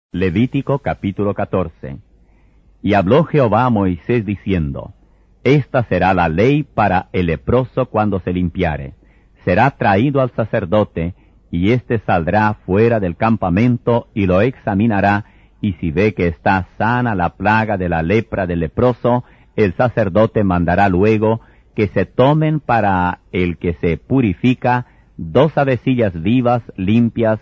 Levítico capítulo 14. Y habló Jehová a Moisés diciendo, Esta será la ley para el leproso cuando se limpiare. Será traído al sacerdote, y éste saldrá fuera del campamento y lo examinará, y si ve que está sana la plaga de la lepra del leproso, el sacerdote mandará luego que se tomen para el que se purifica 2 avecillas vivas, limpias,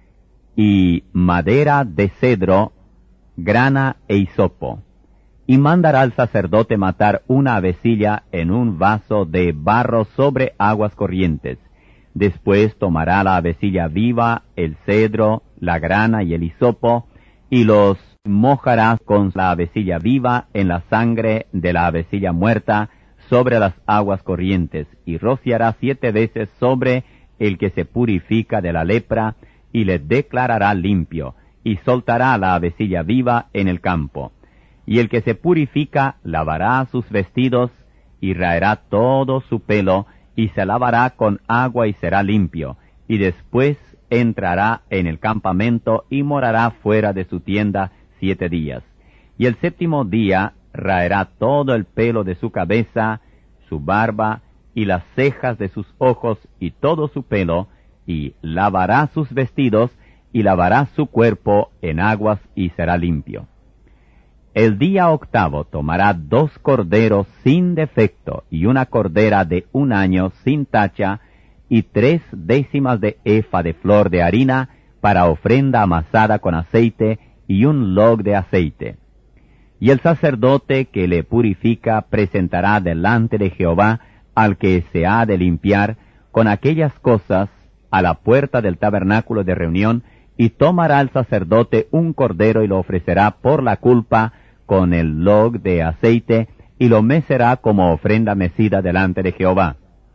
y madera de cedro, grana e hisopo. Y mandará al sacerdote matar una avecilla en un vaso de barro sobre aguas corrientes. Después tomará la avecilla viva, el cedro, la grana y el hisopo, y los mojará con la avecilla viva en la sangre de la avecilla muerta sobre las aguas corrientes, y rociará 7 veces sobre el que se purifica de la lepra, y le declarará limpio, y soltará la avecilla viva en el campo. Y el que se purifica lavará sus vestidos, y raerá todo su pelo, y se lavará con agua y será limpio, y después entrará en el campamento y morará fuera de su tienda 7 días. Y el 7º día raerá todo el pelo de su cabeza, su barba, y las cejas de sus ojos, y todo su pelo, y lavará sus vestidos, y lavará su cuerpo en aguas, y será limpio. El día 8 tomará 2 corderos sin defecto, y una cordera de 1 año sin tacha, y 3 décimas de efa de flor de harina, para ofrenda amasada con aceite, y un log de aceite. Y el sacerdote que le purifica presentará delante de Jehová al que se ha de limpiar con aquellas cosas a la puerta del tabernáculo de reunión, y tomará el sacerdote un cordero y lo ofrecerá por la culpa con el log de aceite, y lo mecerá como ofrenda mecida delante de Jehová.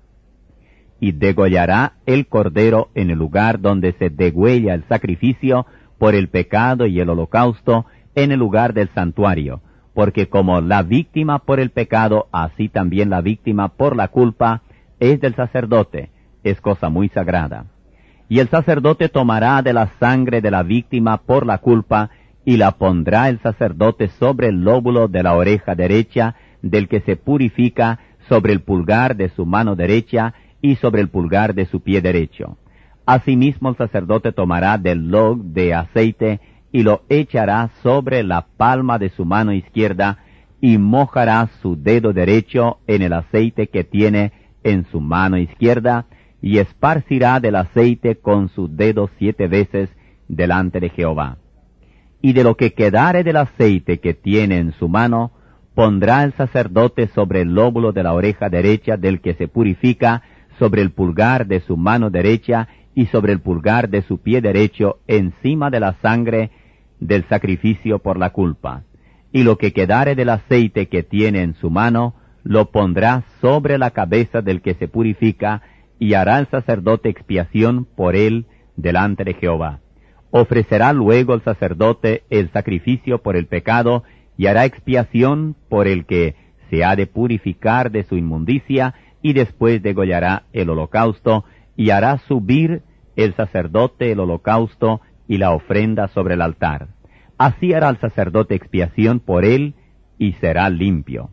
Y degollará el cordero en el lugar donde se degüella el sacrificio por el pecado y el holocausto, en el lugar del santuario, porque como la víctima por el pecado, así también la víctima por la culpa es del sacerdote, es cosa muy sagrada. Y el sacerdote tomará de la sangre de la víctima por la culpa, y la pondrá el sacerdote sobre el lóbulo de la oreja derecha del que se purifica, sobre el pulgar de su mano derecha, y sobre el pulgar de su pie derecho. Asimismo el sacerdote tomará del log de aceite, y lo echará sobre la palma de su mano izquierda, y mojará su dedo derecho en el aceite que tiene en su mano izquierda, y esparcirá del aceite con su dedo 7 veces delante de Jehová. Y de lo que quedare del aceite que tiene en su mano, pondrá el sacerdote sobre el lóbulo de la oreja derecha del que se purifica, sobre el pulgar de su mano derecha, y sobre el pulgar de su pie derecho, encima de la sangre del sacrificio por la culpa. Y lo que quedare del aceite que tiene en su mano, lo pondrá sobre la cabeza del que se purifica, y hará el sacerdote expiación por él delante de Jehová. Ofrecerá luego el sacerdote el sacrificio por el pecado, y hará expiación por el que se ha de purificar de su inmundicia, y después degollará el holocausto, y hará subir el sacerdote el holocausto y la ofrenda sobre el altar. Así hará el sacerdote expiación por él, y será limpio.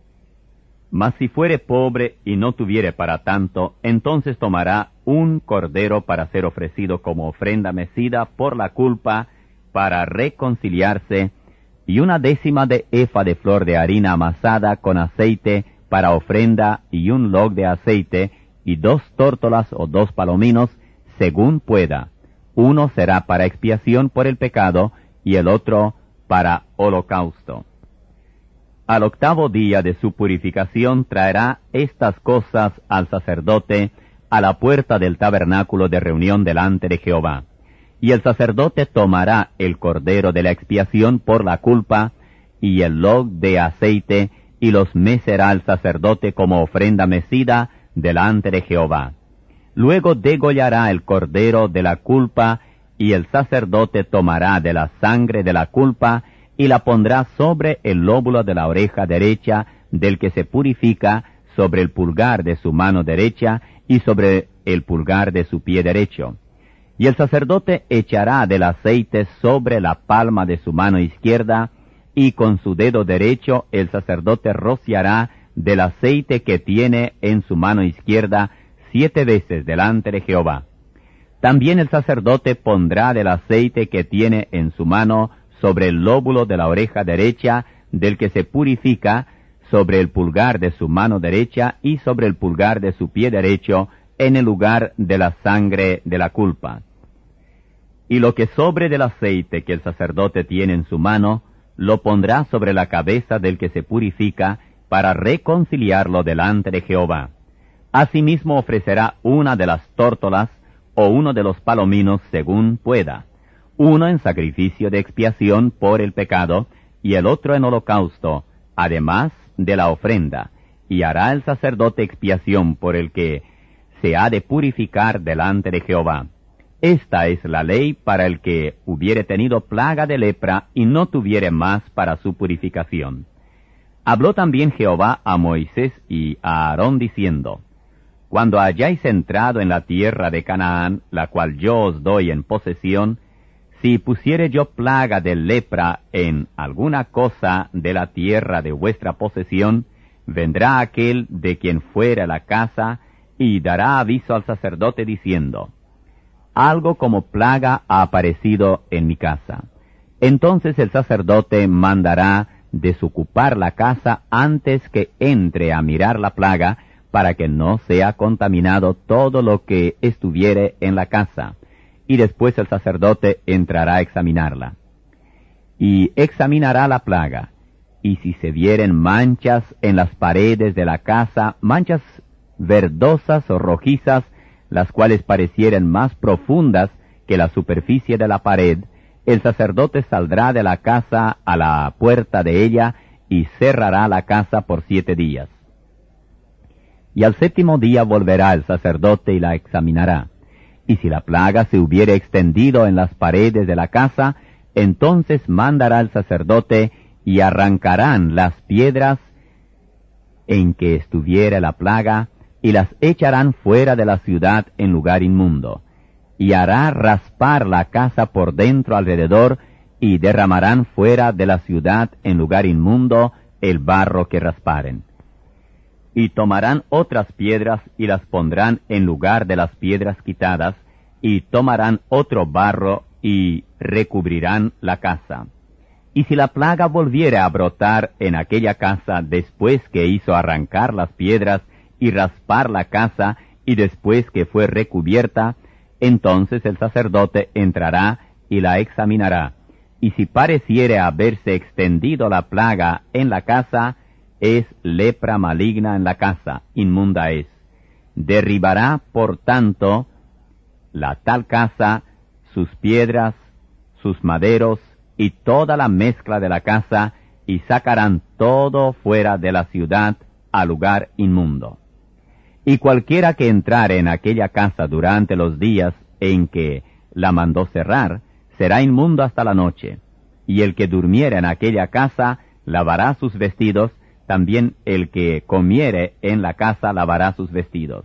Mas si fuere pobre y no tuviere para tanto, entonces tomará un cordero para ser ofrecido como ofrenda mecida por la culpa, para reconciliarse, y 1 décima de efa de flor de harina amasada con aceite para ofrenda, y un log de aceite, y 2 tórtolas o 2 palominos, según pueda. Uno será para expiación por el pecado, y el otro para holocausto. Al 8º día de su purificación traerá estas cosas al sacerdote a la puerta del tabernáculo de reunión delante de Jehová. Y el sacerdote tomará el cordero de la expiación por la culpa, y el log de aceite, y los mecerá el sacerdote como ofrenda mecida delante de Jehová. Luego degollará el cordero de la culpa, y el sacerdote tomará de la sangre de la culpa, y la pondrá sobre el lóbulo de la oreja derecha del que se purifica, sobre el pulgar de su mano derecha, y sobre el pulgar de su pie derecho. Y el sacerdote echará del aceite sobre la palma de su mano izquierda, y con su dedo derecho el sacerdote rociará del aceite que tiene en su mano izquierda 7 veces delante de Jehová. También el sacerdote pondrá del aceite que tiene en su mano sobre el lóbulo de la oreja derecha del que se purifica, sobre el pulgar de su mano derecha y sobre el pulgar de su pie derecho, en el lugar de la sangre de la culpa. Y lo que sobre del aceite que el sacerdote tiene en su mano, lo pondrá sobre la cabeza del que se purifica, para reconciliarlo delante de Jehová. Asimismo ofrecerá una de las tórtolas, o uno de los palominos según pueda, uno en sacrificio de expiación por el pecado, y el otro en holocausto, además de la ofrenda, y hará el sacerdote expiación por el que se ha de purificar delante de Jehová. Esta es la ley para el que hubiere tenido plaga de lepra y no tuviere más para su purificación. Habló también Jehová a Moisés y a Aarón diciendo, Cuando hayáis entrado en la tierra de Canaán, la cual yo os doy en posesión, si pusiere yo plaga de lepra en alguna cosa de la tierra de vuestra posesión, vendrá aquel de quien fuera la casa, y dará aviso al sacerdote diciendo, Algo como plaga ha aparecido en mi casa. Entonces el sacerdote mandará desocupar la casa antes que entre a mirar la plaga, para que no sea contaminado todo lo que estuviere en la casa, y después el sacerdote entrará a examinarla. Y examinará la plaga, y si se vieren manchas en las paredes de la casa, manchas verdosas o rojizas, las cuales parecieren más profundas que la superficie de la pared, el sacerdote saldrá de la casa a la puerta de ella, y cerrará la casa por 7 días. Y al 7º día volverá el sacerdote y la examinará. Y si la plaga se hubiere extendido en las paredes de la casa, entonces mandará el sacerdote, y arrancarán las piedras en que estuviere la plaga, y las echarán fuera de la ciudad en lugar inmundo. Y hará raspar la casa por dentro alrededor, y derramarán fuera de la ciudad en lugar inmundo el barro que rasparen. Y tomarán otras piedras y las pondrán en lugar de las piedras quitadas, y tomarán otro barro y recubrirán la casa. Y si la plaga volviere a brotar en aquella casa después que hizo arrancar las piedras y raspar la casa, y después que fue recubierta, entonces el sacerdote entrará y la examinará. Y si pareciere haberse extendido la plaga en la casa, es lepra maligna en la casa, inmunda es. Derribará, por tanto, la tal casa, sus piedras, sus maderos, y toda la mezcla de la casa, y sacarán todo fuera de la ciudad a lugar inmundo. Y cualquiera que entrare en aquella casa durante los días en que la mandó cerrar, será inmundo hasta la noche. Y el que durmiere en aquella casa, lavará sus vestidos, también el que comiere en la casa lavará sus vestidos.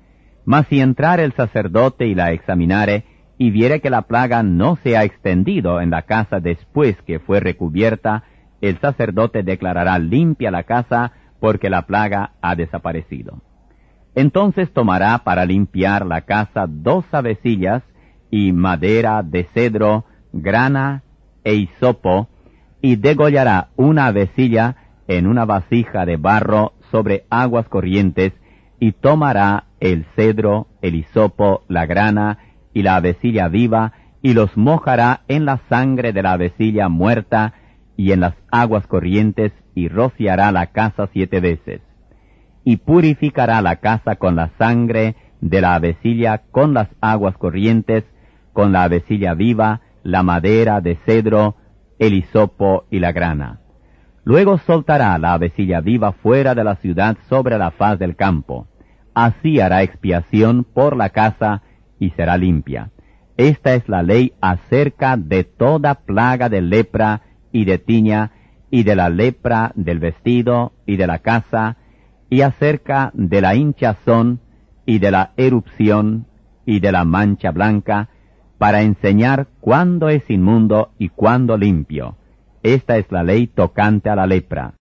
Mas si entrare el sacerdote y la examinare, y viere que la plaga no se ha extendido en la casa después que fue recubierta, el sacerdote declarará limpia la casa, porque la plaga ha desaparecido. Entonces tomará para limpiar la casa 2 avecillas, y madera de cedro, grana e hisopo, y degollará una avecilla en una vasija de barro sobre aguas corrientes, y tomará el cedro, el hisopo, la grana y la avecilla viva, y los mojará en la sangre de la avecilla muerta y en las aguas corrientes, y rociará la casa 7 veces. Y purificará la casa con la sangre de la avecilla, con las aguas corrientes, con la avecilla viva, la madera de cedro, el hisopo y la grana. Luego soltará la avecilla viva fuera de la ciudad sobre la faz del campo. Así hará expiación por la casa, y será limpia. Esta es la ley acerca de toda plaga de lepra y de tiña, y de la lepra del vestido y de la casa, y acerca de la hinchazón, y de la erupción, y de la mancha blanca, para enseñar cuándo es inmundo y cuándo limpio. Esta es la ley tocante a la lepra.